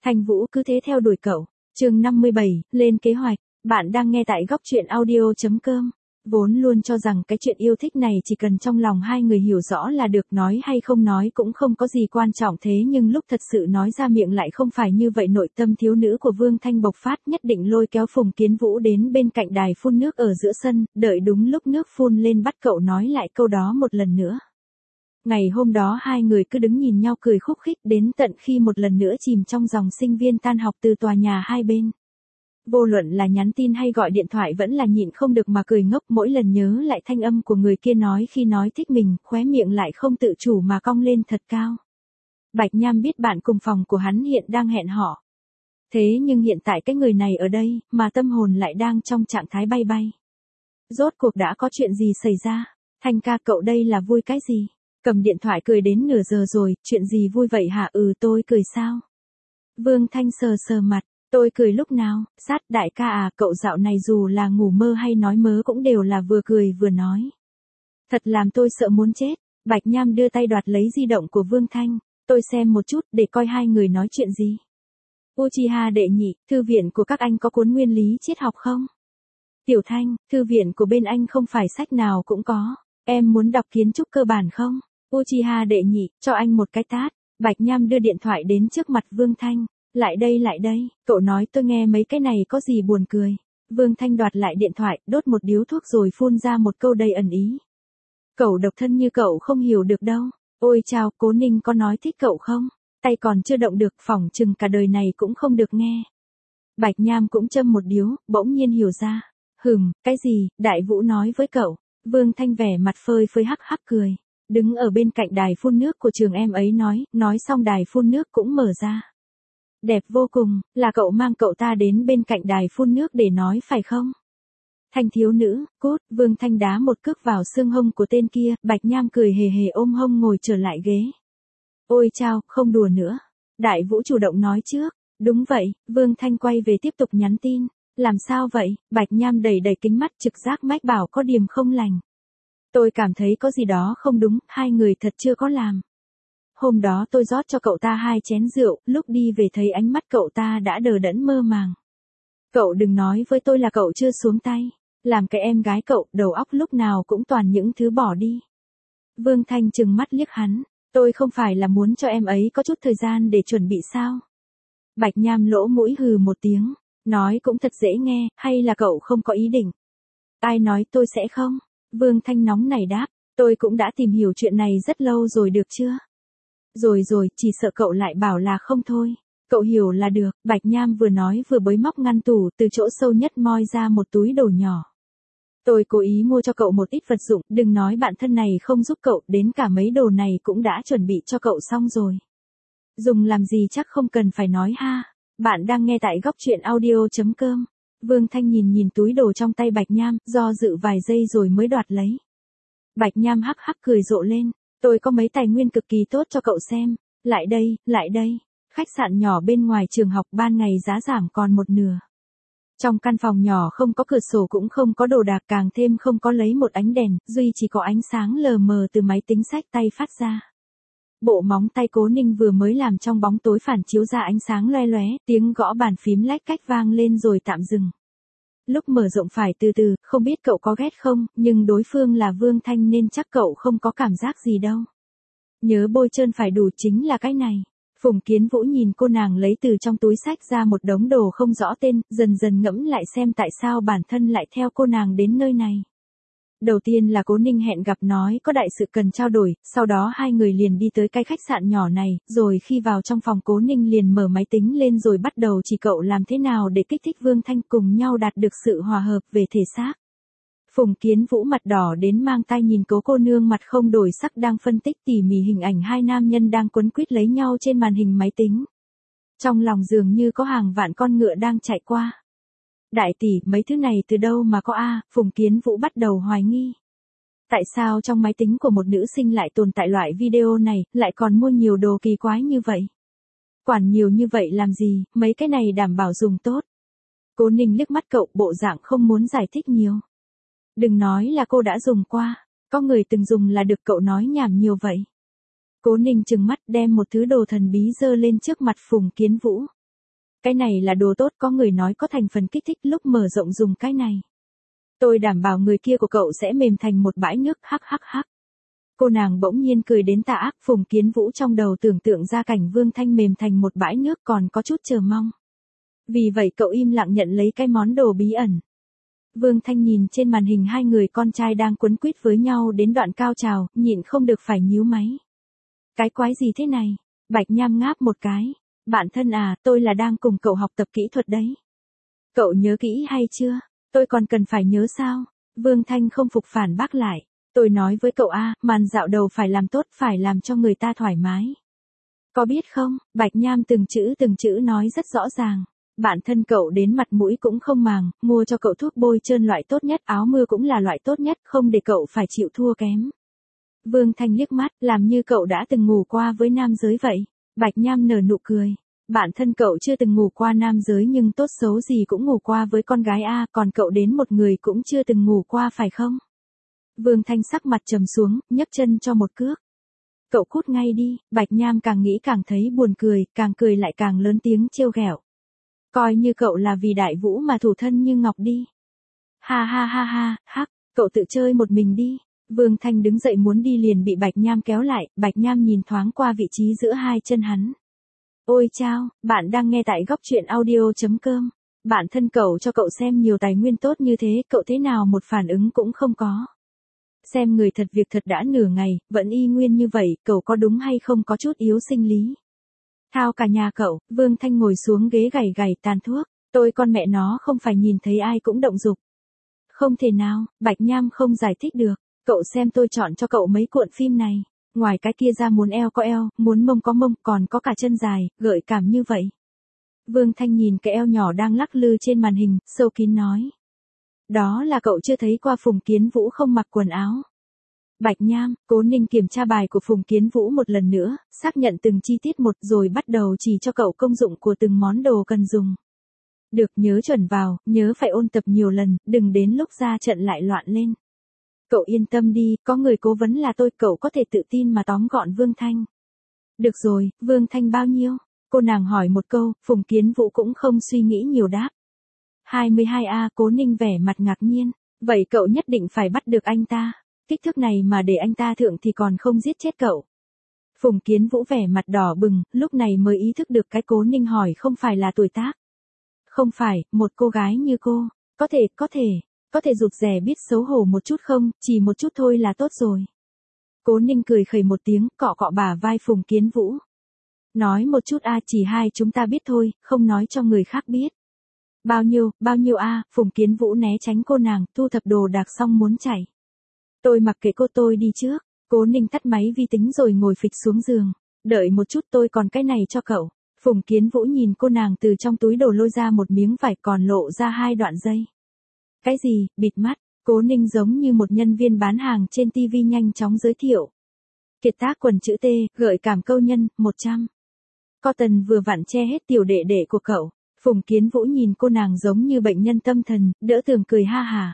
Thanh Vũ cứ thế theo đuổi cậu. Chương 57, lên kế hoạch. Bạn đang nghe tại góc truyện audio.com. Vốn luôn cho rằng cái chuyện yêu thích này chỉ cần trong lòng hai người hiểu rõ là được, nói hay không nói cũng không có gì quan trọng, thế nhưng lúc thật sự nói ra miệng lại không phải như vậy. Nội tâm thiếu nữ của Vương Thanh bộc phát, nhất định lôi kéo Phùng Kiến Vũ đến bên cạnh đài phun nước ở giữa sân, đợi đúng lúc nước phun lên bắt cậu nói lại câu đó một lần nữa. Ngày hôm đó hai người cứ đứng nhìn nhau cười khúc khích đến tận khi một lần nữa chìm trong dòng sinh viên tan học từ tòa nhà hai bên. Vô luận là nhắn tin hay gọi điện thoại vẫn là nhịn không được mà cười ngốc, mỗi lần nhớ lại thanh âm của người kia nói khi nói thích mình, khóe miệng lại không tự chủ mà cong lên thật cao. Bạch Nham biết bạn cùng phòng của hắn hiện đang hẹn họ. Thế nhưng hiện tại cái người này ở đây, mà tâm hồn lại đang trong trạng thái bay bay. Rốt cuộc đã có chuyện gì xảy ra? Thanh ca, cậu đây là vui cái gì? Cầm điện thoại cười đến nửa giờ rồi, chuyện gì vui vậy hả? Tôi cười sao? Vương Thanh sờ sờ mặt, tôi cười lúc nào? Sát đại ca à, cậu dạo này dù là ngủ mơ hay nói mớ cũng đều là vừa cười vừa nói. Thật làm tôi sợ muốn chết. Bạch Nham đưa tay đoạt lấy di động của Vương Thanh, tôi xem một chút để coi hai người nói chuyện gì. Uchiha đệ nhị, thư viện của các anh có cuốn nguyên lý triết học không? Tiểu Thanh, thư viện của bên anh không phải sách nào cũng có, em muốn đọc kiến trúc cơ bản không? Uchiha đệ nhị, cho anh một cái tát. Bạch Nham đưa điện thoại đến trước mặt Vương Thanh. Lại đây, cậu nói tôi nghe mấy cái này có gì buồn cười. Vương Thanh đoạt lại điện thoại, đốt một điếu thuốc rồi phun ra một câu đầy ẩn ý. Cậu độc thân như cậu không hiểu được đâu. Ôi chao, Cố Ninh có nói thích cậu không? Tay còn chưa động được, phỏng chừng cả đời này cũng không được nghe. Bạch Nham cũng châm một điếu, bỗng nhiên hiểu ra. Cái gì, Đại Vũ nói với cậu. Vương Thanh vẻ mặt phơi phới hắc hắc cười. Đứng ở bên cạnh đài phun nước của trường em ấy nói xong đài phun nước cũng mở ra. Đẹp vô cùng, là cậu mang cậu ta đến bên cạnh đài phun nước để nói phải không? Thanh thiếu nữ, cút. Vương Thanh đá một cước vào xương hông của tên kia, Bạch Nham cười hề hề ôm hông ngồi trở lại ghế. Ôi chao, không đùa nữa. Đại Vũ chủ động nói trước. Đúng vậy, Vương Thanh quay về tiếp tục nhắn tin. Làm sao vậy? Bạch Nham đẩy kính mắt, trực giác mách bảo có điểm không lành. Tôi cảm thấy có gì đó không đúng, hai người thật chưa có làm. Hôm đó tôi rót cho cậu ta 2 chén rượu, lúc đi về thấy ánh mắt cậu ta đã đờ đẫn mơ màng. Cậu đừng nói với tôi là cậu chưa xuống tay. Làm cái em gái cậu, đầu óc lúc nào cũng toàn những thứ bỏ đi. Vương Thanh trừng mắt liếc hắn. Tôi không phải là muốn cho em ấy có chút thời gian để chuẩn bị sao? Bạch Nham lỗ mũi hừ một tiếng. Nói cũng thật dễ nghe, hay là cậu không có ý định? Ai nói tôi sẽ không? Vương Thanh nóng này đáp. Tôi cũng đã tìm hiểu chuyện này rất lâu rồi được chưa? Rồi, chỉ sợ cậu lại bảo là không thôi. Cậu hiểu là được. Bạch Nham vừa nói vừa bới móc ngăn tủ, từ chỗ sâu nhất moi ra một túi đồ nhỏ. Tôi cố ý mua cho cậu một ít vật dụng, đừng nói bạn thân này không giúp cậu, đến cả mấy đồ này cũng đã chuẩn bị cho cậu xong rồi. Dùng làm gì chắc không cần phải nói ha. Bạn đang nghe tại góc truyện audio.com. Vương Thanh nhìn túi đồ trong tay Bạch Nham, do dự vài giây rồi mới đoạt lấy. Bạch Nham hắc hắc cười rộ lên. Tôi có mấy tài nguyên cực kỳ tốt cho cậu xem. Lại đây. Khách sạn nhỏ bên ngoài trường học, ban ngày giá giảm còn một nửa. Trong căn phòng nhỏ không có cửa sổ cũng không có đồ đạc, càng thêm không có lấy một ánh đèn, duy chỉ có ánh sáng lờ mờ từ máy tính xách tay phát ra. Bộ móng tay Cố Ninh vừa mới làm trong bóng tối phản chiếu ra ánh sáng loe loé, tiếng gõ bàn phím lách cách vang lên rồi tạm dừng. Lúc mở rộng phải từ từ, không biết cậu có ghét không, nhưng đối phương là Vương Thanh nên chắc cậu không có cảm giác gì đâu. Nhớ bôi trơn phải đủ chính là cái này. Phùng Kiến Vũ nhìn cô nàng lấy từ trong túi xách ra một đống đồ không rõ tên, dần dần ngẫm lại xem tại sao bản thân lại theo cô nàng đến nơi này. Đầu tiên là Cố Ninh hẹn gặp nói có đại sự cần trao đổi, sau đó hai người liền đi tới cái khách sạn nhỏ này, rồi khi vào trong phòng Cố Ninh liền mở máy tính lên rồi bắt đầu chỉ cậu làm thế nào để kích thích Vương Thanh cùng nhau đạt được sự hòa hợp về thể xác. Phùng Kiến Vũ mặt đỏ đến mang tai nhìn cô nương mặt không đổi sắc đang phân tích tỉ mỉ hình ảnh hai nam nhân đang quấn quýt lấy nhau trên màn hình máy tính. Trong lòng dường như có hàng vạn con ngựa đang chạy qua. Đại tỷ, mấy thứ này từ đâu mà có a? Phùng Kiến Vũ bắt đầu hoài nghi. Tại sao trong máy tính của một nữ sinh lại tồn tại loại video này, lại còn mua nhiều đồ kỳ quái như vậy? Quản nhiều như vậy làm gì, mấy cái này đảm bảo dùng tốt. Cố Ninh liếc mắt cậu, bộ dạng không muốn giải thích nhiều. Đừng nói là cô đã dùng qua, có người từng dùng là được, cậu nói nhảm nhiều vậy. Cố Ninh trừng mắt đem một thứ đồ thần bí giơ lên trước mặt Phùng Kiến Vũ. Cái này là đồ tốt, có người nói có thành phần kích thích, lúc mở rộng dùng cái này. Tôi đảm bảo người kia của cậu sẽ mềm thành một bãi nước, hắc hắc hắc. Cô nàng bỗng nhiên cười đến tà ác, Phùng Kiến Vũ trong đầu tưởng tượng ra cảnh Vương Thanh mềm thành một bãi nước còn có chút chờ mong. Vì vậy cậu im lặng nhận lấy cái món đồ bí ẩn. Vương Thanh nhìn trên màn hình hai người con trai đang quấn quýt với nhau đến đoạn cao trào, nhịn không được phải nhíu máy. Cái quái gì thế này? Bạch Nham ngáp một cái. Bạn thân à, tôi là đang cùng cậu học tập kỹ thuật đấy. Cậu nhớ kỹ hay chưa? Tôi còn cần phải nhớ sao? Vương Thanh không phục phản bác lại. Tôi nói với cậu màn dạo đầu phải làm tốt, phải làm cho người ta thoải mái. Có biết không, Bạch Nham từng chữ nói rất rõ ràng. Bản thân cậu đến mặt mũi cũng không màng, mua cho cậu thuốc bôi trơn loại tốt nhất, áo mưa cũng là loại tốt nhất, không để cậu phải chịu thua kém. Vương Thanh liếc mắt, làm như cậu đã từng ngủ qua với nam giới vậy. Bạch Nham nở nụ cười. Bản thân cậu chưa từng ngủ qua nam giới nhưng tốt xấu gì cũng ngủ qua với con gái còn cậu đến một người cũng chưa từng ngủ qua phải không? Vương Thanh sắc mặt trầm xuống, nhấc chân cho một cước. Cậu cút ngay đi, Bạch Nham càng nghĩ càng thấy buồn cười, càng cười lại càng lớn tiếng trêu ghẹo. Coi như cậu là vì Đại Vũ mà thủ thân như ngọc đi. Ha ha ha ha, hắc, cậu tự chơi một mình đi. Vương Thanh đứng dậy muốn đi liền bị Bạch Nham kéo lại, Bạch Nham nhìn thoáng qua vị trí giữa hai chân hắn. Ôi chao, bạn đang nghe tại góc truyện audio.com. Bản thân cậu cho cậu xem nhiều tài nguyên tốt như thế, cậu thế nào một phản ứng cũng không có. Xem người thật việc thật đã nửa ngày, vẫn y nguyên như vậy, cậu có đúng hay không có chút yếu sinh lý. Thao cả nhà cậu, Vương Thanh ngồi xuống ghế gảy gảy tàn thuốc, tôi con mẹ nó không phải nhìn thấy ai cũng động dục. Không thể nào, Bạch Nham không giải thích được, cậu xem tôi chọn cho cậu mấy cuộn phim này, ngoài cái kia ra muốn eo có eo, muốn mông có mông, còn có cả chân dài, gợi cảm như vậy. Vương Thanh nhìn cái eo nhỏ đang lắc lư trên màn hình, sâu kín nói. Đó là cậu chưa thấy qua Phùng Kiến Vũ không mặc quần áo. Bạch Nham, Cố Ninh kiểm tra bài của Phùng Kiến Vũ một lần nữa, xác nhận từng chi tiết một rồi bắt đầu chỉ cho cậu công dụng của từng món đồ cần dùng. Được, nhớ chuẩn vào, nhớ phải ôn tập nhiều lần, đừng đến lúc ra trận lại loạn lên. Cậu yên tâm đi, có người cố vấn là tôi, cậu có thể tự tin mà tóm gọn Vương Thanh. Được rồi, Vương Thanh bao nhiêu? Cô nàng hỏi một câu, Phùng Kiến Vũ cũng không suy nghĩ nhiều đáp. 22A, Cố Ninh vẻ mặt ngạc nhiên. Vậy cậu nhất định phải bắt được anh ta. Kích thước này mà để anh ta thượng thì còn không giết chết cậu. Phùng Kiến Vũ vẻ mặt đỏ bừng, lúc này mới ý thức được cái Cố Ninh hỏi không phải là tuổi tác. Không phải, một cô gái như cô, có thể rụt rè biết xấu hổ một chút không, chỉ một chút thôi là tốt rồi. Cố Ninh cười khẩy một tiếng, cọ cọ bả vai Phùng Kiến Vũ. Nói một chút chỉ hai chúng ta biết thôi, không nói cho người khác biết. Bao nhiêu Phùng Kiến Vũ né tránh cô nàng, thu thập đồ đạc xong muốn chạy. Tôi mặc kệ cô, tôi đi trước. Cố Ninh tắt máy vi tính rồi ngồi phịch xuống giường. Đợi một chút, tôi còn cái này cho cậu. Phùng Kiến Vũ nhìn cô nàng từ trong túi đồ lôi ra một miếng vải còn lộ ra 2 đoạn dây. Cái gì, bịt mắt. Cố Ninh giống như một nhân viên bán hàng trên TV nhanh chóng giới thiệu. Kiệt tác quần chữ T, gợi cảm câu nhân, 100. Cotton vừa vặn che hết tiểu đệ đệ của cậu. Phùng Kiến Vũ nhìn cô nàng giống như bệnh nhân tâm thần, đỡ tường cười ha hả.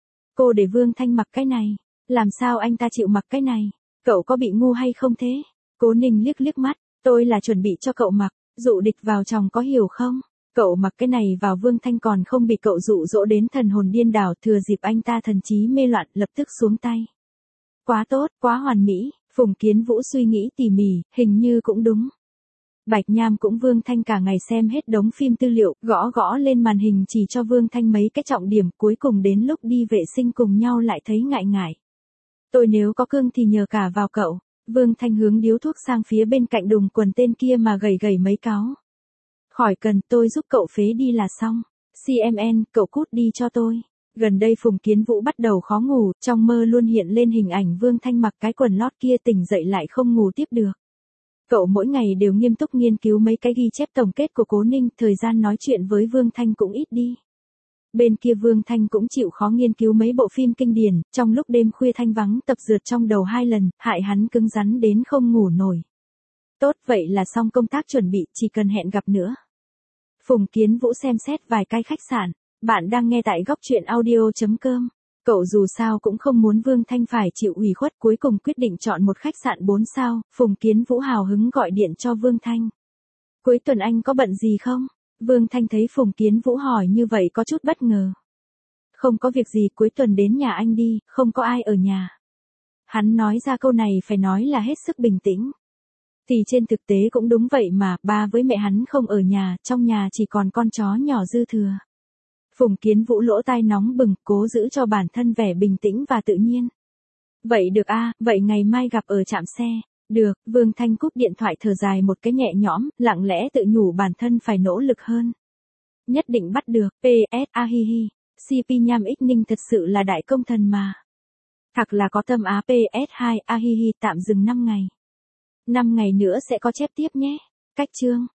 Cô để Vương Thanh mặc cái này. Làm sao anh ta chịu mặc cái này? Cậu có bị ngu hay không thế? Cố Ninh liếc mắt. Tôi là chuẩn bị cho cậu mặc. Dụ địch vào chồng có hiểu không? Cậu mặc cái này vào Vương Thanh còn không bị cậu dụ dỗ đến thần hồn điên đảo, thừa dịp anh ta thần trí mê loạn lập tức xuống tay. Quá tốt, quá hoàn mỹ. Phùng Kiến Vũ suy nghĩ tỉ mỉ, hình như cũng đúng. Bạch Nham cũng Vương Thanh cả ngày xem hết đống phim tư liệu, gõ lên màn hình chỉ cho Vương Thanh mấy cái trọng điểm, cuối cùng đến lúc đi vệ sinh cùng nhau lại thấy ngại ngại. Tôi nếu có cương thì nhờ cả vào cậu. Vương Thanh hướng điếu thuốc sang phía bên cạnh đùng quần tên kia mà gầy mấy cáo. Khỏi cần, tôi giúp cậu phế đi là xong. CMN, cậu cút đi cho tôi. Gần đây Phùng Kiến Vũ bắt đầu khó ngủ, trong mơ luôn hiện lên hình ảnh Vương Thanh mặc cái quần lót kia, tỉnh dậy lại không ngủ tiếp được. Cậu mỗi ngày đều nghiêm túc nghiên cứu mấy cái ghi chép tổng kết của Cố Ninh, thời gian nói chuyện với Vương Thanh cũng ít đi. Bên kia Vương Thanh cũng chịu khó nghiên cứu mấy bộ phim kinh điển, trong lúc đêm khuya thanh vắng tập dượt trong đầu 2 lần, hại hắn cứng rắn đến không ngủ nổi. Tốt, vậy là xong công tác chuẩn bị, chỉ cần hẹn gặp nữa. Phùng Kiến Vũ xem xét vài cái khách sạn. Bạn đang nghe tại góc truyện audio.com. Cậu dù sao cũng không muốn Vương Thanh phải chịu ủy khuất, cuối cùng quyết định chọn một khách sạn 4 sao, Phùng Kiến Vũ hào hứng gọi điện cho Vương Thanh. Cuối tuần anh có bận gì không? Vương Thanh thấy Phùng Kiến Vũ hỏi như vậy có chút bất ngờ. Không có việc gì, cuối tuần đến nhà anh đi, không có ai ở nhà. Hắn nói ra câu này phải nói là hết sức bình tĩnh. Thì trên thực tế cũng đúng vậy mà, ba với mẹ hắn không ở nhà, trong nhà chỉ còn con chó nhỏ dư thừa. Phùng Kiến Vũ lỗ tai nóng bừng, cố giữ cho bản thân vẻ bình tĩnh và tự nhiên. Vậy được a, vậy ngày mai gặp ở trạm xe. Được, Vương Thanh cúp điện thoại thở dài một cái nhẹ nhõm, lặng lẽ tự nhủ bản thân phải nỗ lực hơn. Nhất định bắt được, PS a hi hi, CP Nham X Ninh thật sự là đại công thần mà. Thật là có tâm á PS2 a hi hi, tạm dừng 5 ngày. 5 ngày nữa sẽ có chép tiếp nhé. Cách chương.